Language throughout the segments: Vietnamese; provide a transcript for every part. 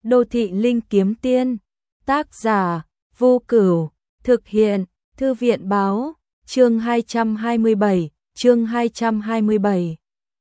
Đô thị linh kiếm tiên. Tác giả: Vô Cửu. Thực hiện: Thư viện báo. Chương 227. Chương 227.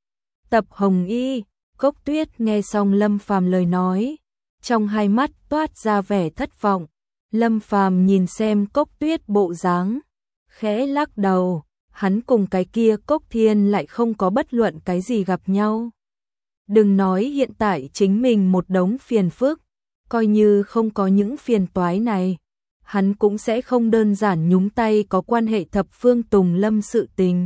Tập Hồng Y. Cốc Tuyết nghe xong Lâm Phàm lời nói, trong hai mắt toát ra vẻ thất vọng. Lâm Phàm nhìn xem Cốc Tuyết bộ dáng, khẽ lắc đầu. Hắn cùng cái kia Cốc Thiên lại không có bất luận cái gì gặp nhau. Đừng nói hiện tại chính mình một đống phiền phức, coi như không có những phiền toái này, hắn cũng sẽ không đơn giản nhúng tay có quan hệ thập phương Tùng Lâm sự tình.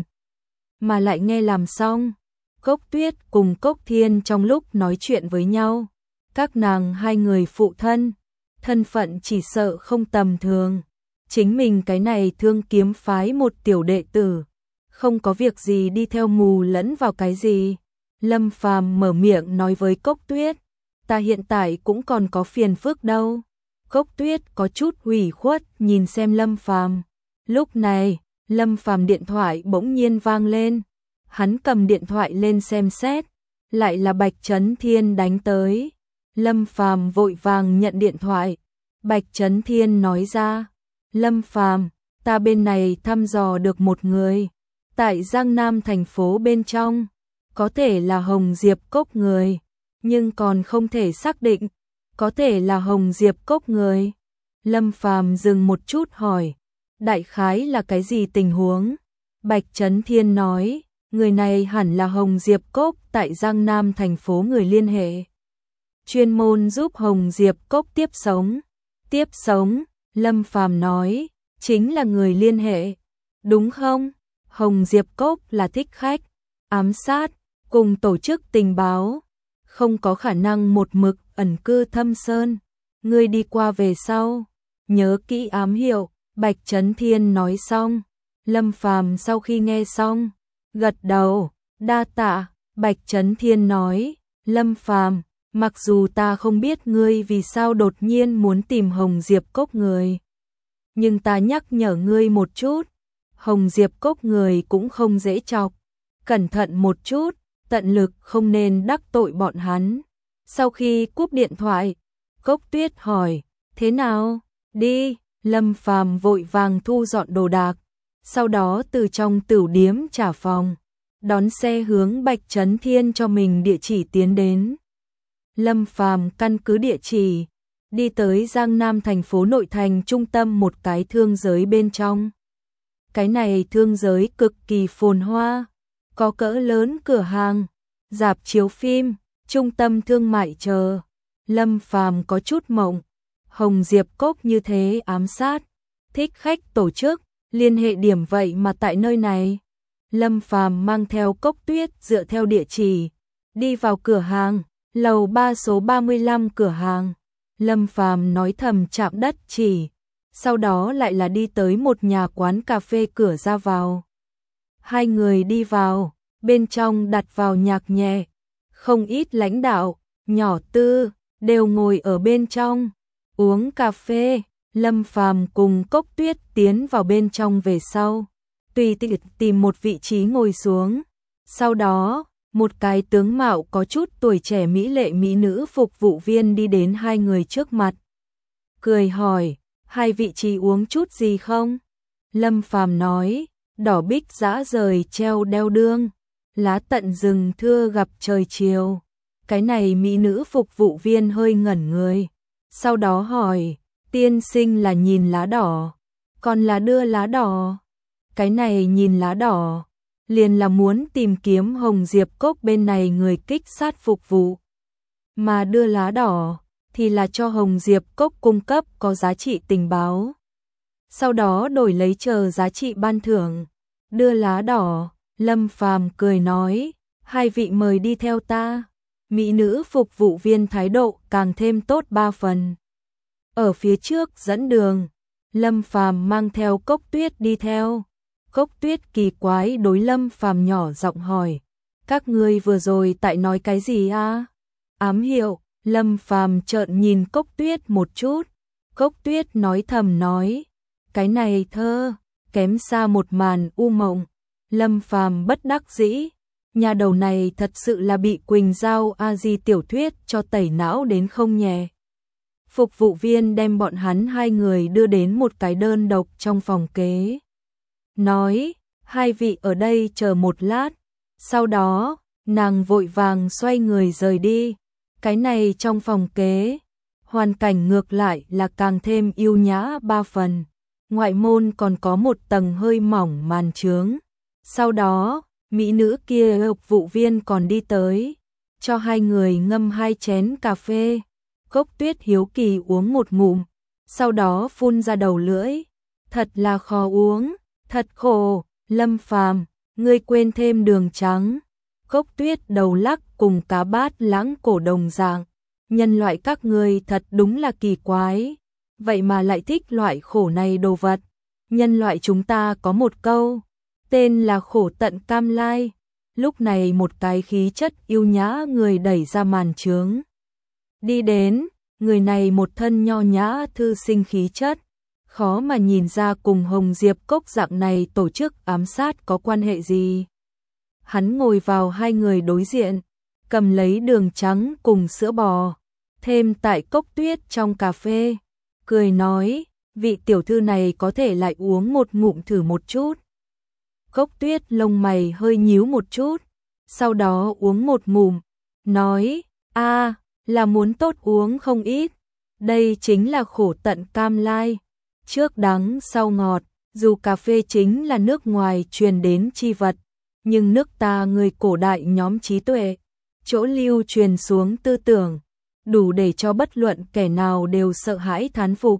Mà lại nghe làm xong, Cốc Tuyết cùng Cốc Thiên trong lúc nói chuyện với nhau, các nàng hai người phụ thân, thân phận chỉ sợ không tầm thường. Chính mình cái này Thương Kiếm phái một tiểu đệ tử, không có việc gì đi theo mù lẫn vào cái gì. Lâm Phàm mở miệng nói với Cốc Tuyết, ta hiện tại cũng còn có phiền phức đâu. Cốc Tuyết có chút ủy khuất nhìn xem Lâm Phàm. Lúc này, Lâm Phàm điện thoại bỗng nhiên vang lên. Hắn cầm điện thoại lên xem xét, lại là Bạch Chấn Thiên đánh tới. Lâm Phàm vội vàng nhận điện thoại. Bạch Chấn Thiên nói ra, Lâm Phàm, ta bên này thăm dò được một người, tại Giang Nam thành phố bên trong, có thể là Hồng Diệp Cốc người, nhưng còn không thể xác định, có thể là Hồng Diệp Cốc người. Lâm Phàm dừng một chút hỏi, đại khái là cái gì tình huống? Bạch Chấn Thiên nói, người này hẳn là Hồng Diệp Cốc tại Giang Nam thành phố người liên hệ, chuyên môn giúp Hồng Diệp Cốc tiếp sống. Tiếp sống, Lâm Phàm nói, chính là người liên hệ, đúng không? Hồng Diệp Cốc là thích khách, ám sát, cùng tổ chức tình báo, không có khả năng một mực ẩn cư thâm sơn. Ngươi đi qua về sau, nhớ kỹ ám hiệu. Bạch Chấn Thiên nói xong, Lâm Phàm sau khi nghe xong, gật đầu, đa tạ. Bạch Chấn Thiên nói, Lâm Phàm, mặc dù ta không biết ngươi vì sao đột nhiên muốn tìm Hồng Diệp Cốc người, nhưng ta nhắc nhở ngươi một chút, Hồng Diệp Cốc người cũng không dễ chọc, cẩn thận một chút, tận lực không nên đắc tội bọn hắn. Sau khi cúp điện thoại, Cốc Tuyết hỏi, thế nào? Đi. Lâm Phàm vội vàng thu dọn đồ đạc, sau đó từ trong tửu điếm trả phòng, đón xe hướng Bạch Chấn Thiên cho mình địa chỉ tiến đến. Lâm Phàm căn cứ địa chỉ, đi tới Giang Nam thành phố nội thành trung tâm một cái thương giới bên trong. Cái này thương giới cực kỳ phồn hoa, có cỡ lớn cửa hàng, rạp chiếu phim, trung tâm thương mại chờ. Lâm Phàm có chút mộng, Hồng Diệp Cốc như thế ám sát, thích khách tổ chức, liên hệ điểm vậy mà tại nơi này. Lâm Phàm mang theo Cốc Tuyết dựa theo địa chỉ, đi vào cửa hàng, lầu 3 số 35 cửa hàng. Lâm Phàm nói thầm chạm đất chỉ, sau đó lại là đi tới một nhà quán cà phê cửa ra vào. Hai người đi vào, bên trong đặt vào nhạc nhẹ, không ít lãnh đạo, nhỏ tư, đều ngồi ở bên trong, uống cà phê. Lâm Phàm cùng Cốc Tuyết tiến vào bên trong về sau, tùy tiện tìm một vị trí ngồi xuống. Sau đó, một cái tướng mạo có chút tuổi trẻ mỹ lệ mỹ nữ phục vụ viên đi đến hai người trước mặt, cười hỏi, hai vị trí uống chút gì không? Lâm Phàm nói, đỏ bích dã rời treo đeo đương, lá tận rừng thưa gặp trời chiều. Cái này mỹ nữ phục vụ viên hơi ngẩn người, sau đó hỏi, tiên sinh là nhìn lá đỏ, còn là đưa lá đỏ? Cái này nhìn lá đỏ, liền là muốn tìm kiếm Hồng Diệp Cốc bên này người kích sát phục vụ, mà đưa lá đỏ thì là cho Hồng Diệp Cốc cung cấp có giá trị tình báo, sau đó đổi lấy chờ giá trị ban thưởng. Đưa lá đỏ, Lâm Phàm cười nói, hai vị mời đi theo ta. Mỹ nữ phục vụ viên thái độ càng thêm tốt 3 phần. Ở phía trước dẫn đường, Lâm Phàm mang theo Cốc Tuyết đi theo. Cốc Tuyết kỳ quái đối Lâm Phàm nhỏ giọng hỏi, các ngươi vừa rồi tại nói cái gì a? Ám hiệu. Lâm Phàm trợn nhìn Cốc Tuyết một chút. Cốc Tuyết nói thầm nói, cái này thơ, kém xa một màn u mộng. Lâm Phàm bất đắc dĩ, nhà đầu này thật sự là bị Quỳnh Giao A Di tiểu thuyết cho tẩy não đến không nhẹ. Phục vụ viên đem bọn hắn hai người đưa đến một cái đơn độc trong phòng kế. Nói, hai vị ở đây chờ một lát. Sau đó, nàng vội vàng xoay người rời đi. Cái này trong phòng kế, hoàn cảnh ngược lại là càng thêm yêu nhã ba phần. Ngoại môn còn có một tầng hơi mỏng màn chướng. Sau đó, mỹ nữ kia phục vụ viên còn đi tới, cho hai người ngâm hai chén cà phê. Cốc Tuyết hiếu kỳ uống một ngụm, sau đó phun ra đầu lưỡi. Thật là khó uống, thật khổ, Lâm Phàm, ngươi quên thêm đường trắng. Cốc Tuyết đầu lắc cùng cá bát lãng cổ đồng dạng. Nhân loại các ngươi thật đúng là kỳ quái, vậy mà lại thích loại khổ này đồ vật. Nhân loại chúng ta có một câu, tên là khổ tận cam lai. Lúc này một cái khí chất yêu nhã người đẩy ra màn chướng. Đi đến, người này một thân nho nhã thư sinh khí chất, khó mà nhìn ra cùng Hồng Diệp Cốc dạng này tổ chức ám sát có quan hệ gì. Hắn ngồi vào hai người đối diện, cầm lấy đường trắng cùng sữa bò, thêm tại Cốc Tuyết trong cà phê, cười nói, vị tiểu thư này có thể lại uống một ngụm thử một chút. Cốc Tuyết lông mày hơi nhíu một chút, sau đó uống một ngụm, nói, là muốn tốt uống không ít, đây chính là khổ tận cam lai, trước đắng sau ngọt, dù cà phê chính là nước ngoài truyền đến chi vật, nhưng nước ta người cổ đại nhóm trí tuệ, chỗ lưu truyền xuống tư tưởng, đủ để cho bất luận kẻ nào đều sợ hãi thán phục.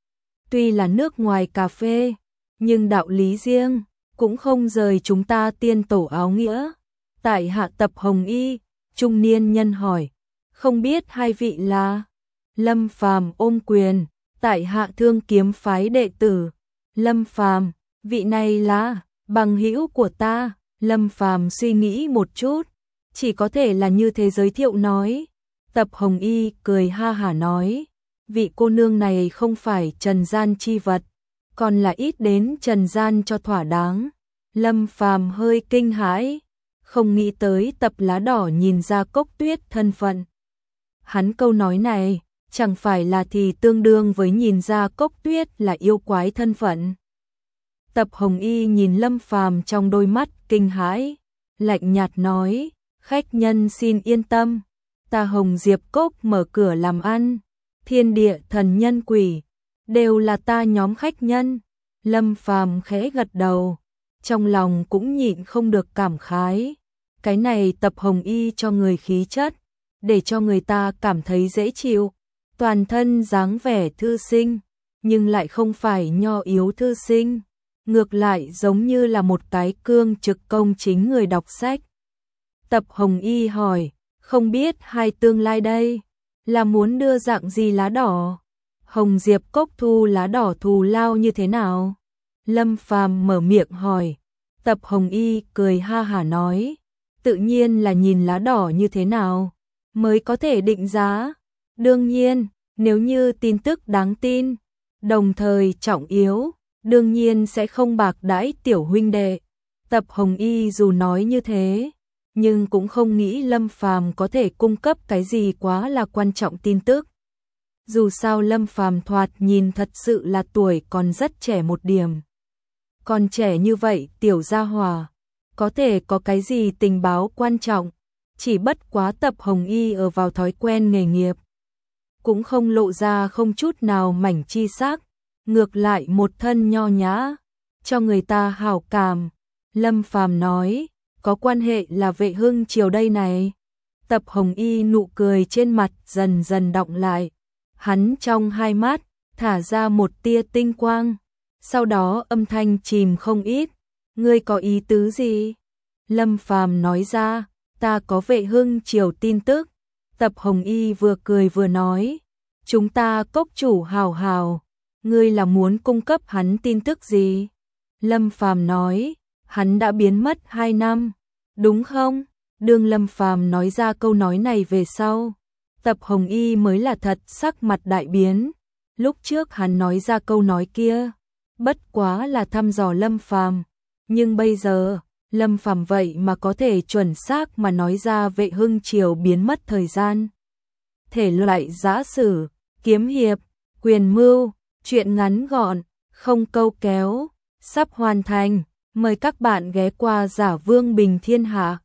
Tuy là nước ngoài cà phê, nhưng đạo lý riêng, cũng không rời chúng ta tiên tổ áo nghĩa. Tại hạ Tập Hồng Y, trung niên nhân hỏi, không biết hai vị là? Lâm Phàm ôm quyền, tại hạ Thương Kiếm phái đệ tử. Lâm Phàm, vị này là bằng hữu của ta. Lâm Phàm suy nghĩ một chút, chỉ có thể là như thế giới thiệu nói. Tập Hồng Y cười ha hả nói, vị cô nương này không phải trần gian chi vật, còn là ít đến trần gian cho thỏa đáng. Lâm Phàm hơi kinh hãi, không nghĩ tới Tập Lá Đỏ nhìn ra Cốc Tuyết thân phận. Hắn câu nói này, chẳng phải là thì tương đương với nhìn ra Cốc Tuyết là yêu quái thân phận. Tập Hồng Y nhìn Lâm Phàm trong đôi mắt kinh hãi, lạnh nhạt nói, khách nhân xin yên tâm, ta Hồng Diệp Cốc mở cửa làm ăn, thiên địa thần nhân quỷ, đều là ta nhóm khách nhân. Lâm Phàm khẽ gật đầu, trong lòng cũng nhịn không được cảm khái. Cái này Tập Hồng Y cho người khí chất, để cho người ta cảm thấy dễ chịu, toàn thân dáng vẻ thư sinh, nhưng lại không phải nho yếu thư sinh, ngược lại giống như là một cái cương trực công chính người đọc sách. Tập Hồng Y hỏi, không biết hai tương lai đây, là muốn đưa dạng gì lá đỏ? Hồng Diệp Cốc thu lá đỏ thù lao như thế nào? Lâm Phàm mở miệng hỏi. Tập Hồng Y cười ha hả nói, tự nhiên là nhìn lá đỏ như thế nào mới có thể định giá. Đương nhiên, nếu như tin tức đáng tin, đồng thời trọng yếu, đương nhiên sẽ không bạc đãi tiểu huynh đệ. Tập Hồng Y dù nói như thế, nhưng cũng không nghĩ Lâm Phàm có thể cung cấp cái gì quá là quan trọng tin tức. Dù sao Lâm Phàm thoạt nhìn thật sự là tuổi còn rất trẻ một điểm. Còn trẻ như vậy tiểu gia hỏa, có thể có cái gì tình báo quan trọng, chỉ bất quá Tập Hồng Y ở vào thói quen nghề nghiệp. Cũng không lộ ra không chút nào mảnh chi sắc, ngược lại một thân nho nhã, cho người ta hảo cảm. Lâm Phàm nói, có quan hệ là Vệ Hưng Triều đây này. Tập Hồng Y nụ cười trên mặt dần dần đọng lại, hắn trong hai mắt thả ra một tia tinh quang, sau đó âm thanh chìm không ít. Ngươi có ý tứ gì? Lâm Phàm nói ra, ta có Vệ Hưng Triều tin tức. Tập Hồng Y vừa cười vừa nói, chúng ta cốc chủ hào hào, ngươi là muốn cung cấp hắn tin tức gì? Lâm Phàm nói, hắn đã biến mất 2 năm, đúng không? Đương Lâm Phàm nói ra câu nói này về sau, Tập Hồng Y mới là thật sắc mặt đại biến. Lúc trước hắn nói ra câu nói kia, bất quá là thăm dò Lâm Phàm, nhưng bây giờ, Lâm Phàm vậy mà có thể chuẩn xác mà nói ra Vệ Hưng Triều biến mất thời gian. Thể loại giã sử, kiếm hiệp, quyền mưu, truyện ngắn gọn, không câu kéo, sắp hoàn thành. Mời các bạn ghé qua Giả Vương Bình Thiên Hạ.